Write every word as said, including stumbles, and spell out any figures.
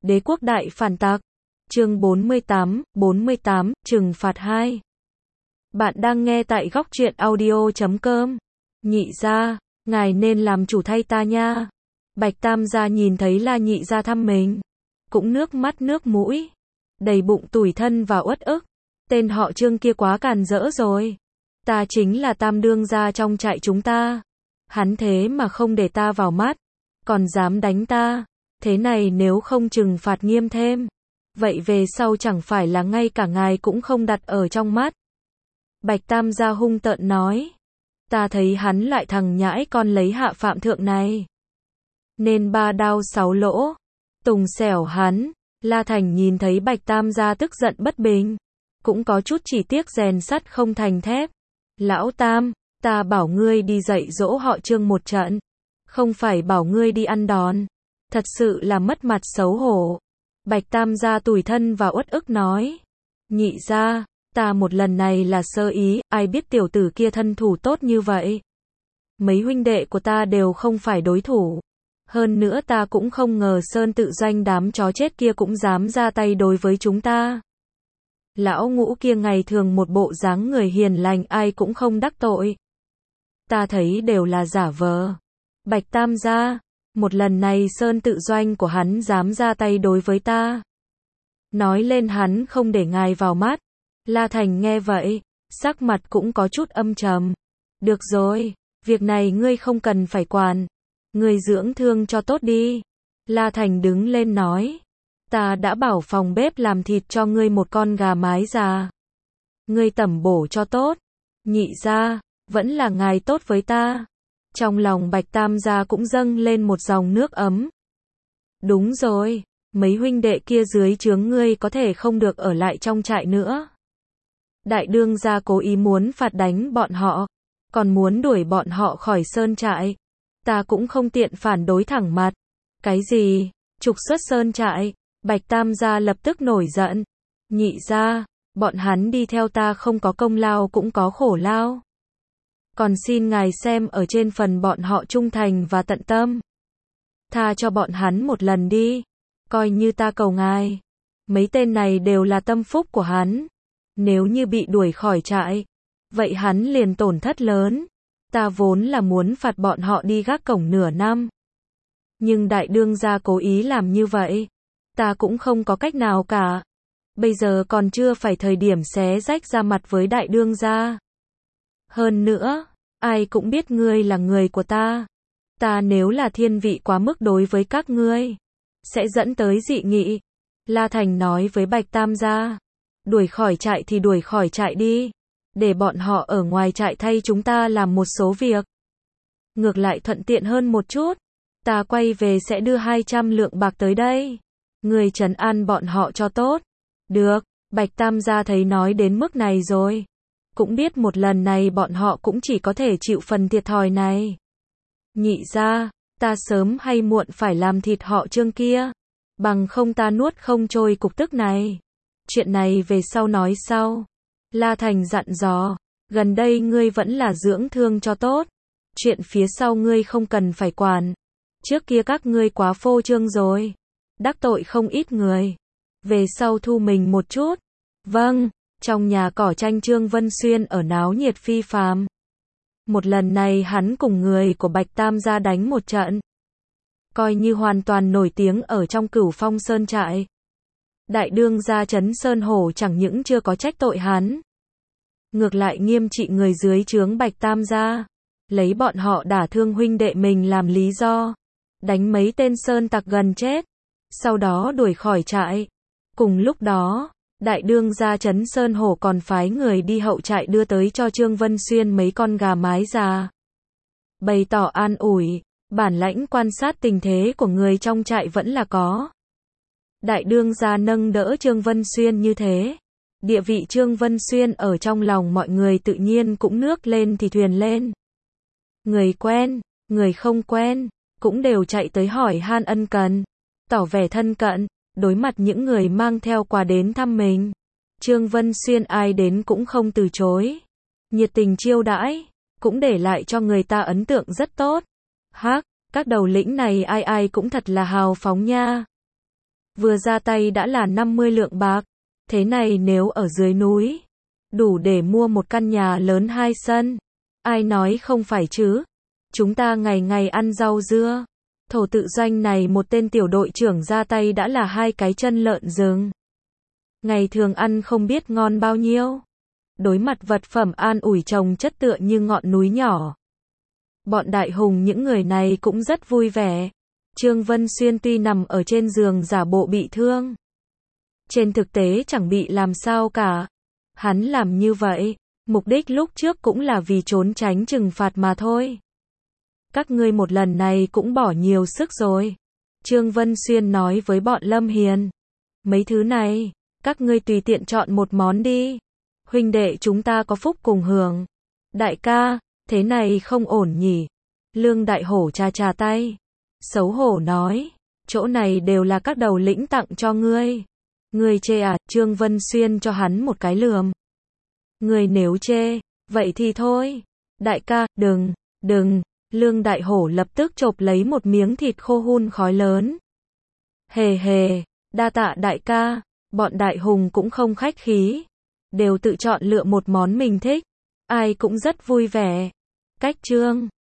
Đế quốc đại phản tặc. Chương bốn mươi tám, bốn mươi tám, trừng phạt hai. Bạn đang nghe tại góc truyện audio chấm com. Nhị gia, ngài nên làm chủ thay ta nha. Bạch Tam gia nhìn thấy La nhị gia thăm mình, cũng nước mắt nước mũi, đầy bụng tủi thân và uất ức. Tên họ Trương kia quá càn rỡ rồi. Ta chính là tam đương gia trong trại chúng ta. Hắn thế mà không để ta vào mắt, còn dám đánh ta. Thế này nếu không trừng phạt nghiêm thêm, vậy về sau chẳng phải là ngay cả ngài cũng không đặt ở trong mắt. Bạch Tam gia hung tợn nói. Ta thấy hắn lại thằng nhãi con lấy hạ phạm thượng này, nên ba đao sáu lỗ, tùng xẻo hắn. La Thành nhìn thấy Bạch Tam gia tức giận bất bình, cũng có chút chỉ tiếc rèn sắt không thành thép. Lão Tam, ta bảo ngươi đi dạy dỗ họ Trương một trận, không phải bảo ngươi đi ăn đòn. Thật sự là mất mặt xấu hổ. Bạch Tam gia tủi thân và uất ức nói. Nhị gia, ta một lần này là sơ ý, ai biết tiểu tử kia thân thủ tốt như vậy. Mấy huynh đệ của ta đều không phải đối thủ. Hơn nữa ta cũng không ngờ Sơn Tự Doanh đám chó chết kia cũng dám ra tay đối với chúng ta. Lão Ngũ kia ngày thường một bộ dáng người hiền lành, ai cũng không đắc tội. Ta thấy đều là giả vờ. Bạch Tam gia, một lần này Sơn Tự Doanh của hắn dám ra tay đối với ta, nói lên hắn không để ngài vào mắt. La Thành nghe vậy, sắc mặt cũng có chút âm trầm. Được rồi, việc này ngươi không cần phải quản. Ngươi dưỡng thương cho tốt đi. La Thành đứng lên nói. Ta đã bảo phòng bếp làm thịt cho ngươi một con gà mái già. Ngươi tẩm bổ cho tốt. Nhị gia, vẫn là ngài tốt với ta. Trong lòng Bạch Tam gia cũng dâng lên một dòng nước ấm. Đúng rồi, mấy huynh đệ kia dưới trướng ngươi có thể không được ở lại trong trại nữa. Đại đương gia cố ý muốn phạt đánh bọn họ, còn muốn đuổi bọn họ khỏi sơn trại. Ta cũng không tiện phản đối thẳng mặt. Cái gì? Trục xuất sơn trại? Bạch Tam gia lập tức nổi giận. Nhị gia, bọn hắn đi theo ta không có công lao cũng có khổ lao. Còn xin ngài xem ở trên phần bọn họ trung thành và tận tâm. Tha cho bọn hắn một lần đi. Coi như ta cầu ngài. Mấy tên này đều là tâm phúc của hắn. Nếu như bị đuổi khỏi trại, vậy hắn liền tổn thất lớn. Ta vốn là muốn phạt bọn họ đi gác cổng nửa năm. Nhưng đại đương gia cố ý làm như vậy. Ta cũng không có cách nào cả. Bây giờ còn chưa phải thời điểm xé rách ra mặt với đại đương gia. Hơn nữa, ai cũng biết ngươi là người của ta. Ta nếu là thiên vị quá mức đối với các ngươi, sẽ dẫn tới dị nghị. La Thành nói với Bạch Tam gia. Đuổi khỏi trại thì đuổi khỏi trại đi. Để bọn họ ở ngoài trại thay chúng ta làm một số việc. Ngược lại thuận tiện hơn một chút. Ta quay về sẽ đưa hai trăm lượng bạc tới đây. Người trấn an bọn họ cho tốt. Được, Bạch Tam gia thấy nói đến mức này rồi. Cũng biết một lần này bọn họ cũng chỉ có thể chịu phần thiệt thòi này. Nhị gia, ta sớm hay muộn phải làm thịt họ Trương kia. Bằng không ta nuốt không trôi cục tức này. Chuyện này về sau nói sau. La Thành dặn dò. Gần đây ngươi vẫn là dưỡng thương cho tốt. Chuyện phía sau ngươi không cần phải quản. Trước kia các ngươi quá phô trương rồi. Đắc tội không ít người. Về sau thu mình một chút. Vâng. Trong nhà cỏ tranh Trương Vân Xuyên ở náo nhiệt phi phàm. Một lần này hắn cùng người của Bạch Tam gia đánh một trận. Coi như hoàn toàn nổi tiếng ở trong Cửu Phong Sơn trại. Đại đương gia Trấn Sơn Hổ chẳng những chưa có trách tội hắn, ngược lại nghiêm trị người dưới trướng Bạch Tam gia. Lấy bọn họ đả thương huynh đệ mình làm lý do. Đánh mấy tên sơn tặc gần chết. Sau đó đuổi khỏi trại. Cùng lúc đó, đại đương gia Trấn Sơn Hổ còn phái người đi hậu trại đưa tới cho Trương Vân Xuyên mấy con gà mái già. Bày tỏ an ủi, bản lãnh quan sát tình thế của người trong trại vẫn là có. Đại đương gia nâng đỡ Trương Vân Xuyên như thế. Địa vị Trương Vân Xuyên ở trong lòng mọi người tự nhiên cũng nước lên thì thuyền lên. Người quen, người không quen, cũng đều chạy tới hỏi han ân cần, tỏ vẻ thân cận. Đối mặt những người mang theo quà đến thăm mình, Trương Vân Xuyên ai đến cũng không từ chối. Nhiệt tình chiêu đãi, cũng để lại cho người ta ấn tượng rất tốt. Hắc, các đầu lĩnh này ai ai cũng thật là hào phóng nha. vừa ra tay đã là năm mươi lượng bạc. Thế này nếu ở dưới núi, đủ để mua một căn nhà lớn hai sân. Ai nói không phải chứ? Chúng ta ngày ngày ăn rau dưa. Thổ tự doanh này một tên tiểu đội trưởng ra tay đã là hai cái chân lợn rừng. Ngày thường ăn không biết ngon bao nhiêu. Đối mặt vật phẩm an ủi chồng chất tựa như ngọn núi nhỏ. Bọn Đại Hùng những người này cũng rất vui vẻ. Trương Vân Xuyên tuy nằm ở trên giường giả bộ bị thương, trên thực tế chẳng bị làm sao cả. Hắn làm như vậy, mục đích lúc trước cũng là vì trốn tránh trừng phạt mà thôi. Các ngươi một lần này cũng bỏ nhiều sức rồi. Trương Vân Xuyên nói với bọn Lâm Hiền. Mấy thứ này, các ngươi tùy tiện chọn một món đi. Huynh đệ chúng ta có phúc cùng hưởng. Đại ca, thế này không ổn nhỉ. Lương Đại Hổ chà chà tay. Xấu hổ nói, chỗ này đều là các đầu lĩnh tặng cho ngươi. Ngươi chê à? Trương Vân Xuyên cho hắn một cái lườm. Ngươi nếu chê, vậy thì thôi. Đại ca, đừng, đừng. Lương Đại Hổ lập tức chộp lấy một miếng thịt khô hun khói lớn. Hề hề, đa tạ đại ca. Bọn Đại Hùng cũng không khách khí, đều tự chọn lựa một món mình thích. Ai cũng rất vui vẻ. Cách Trương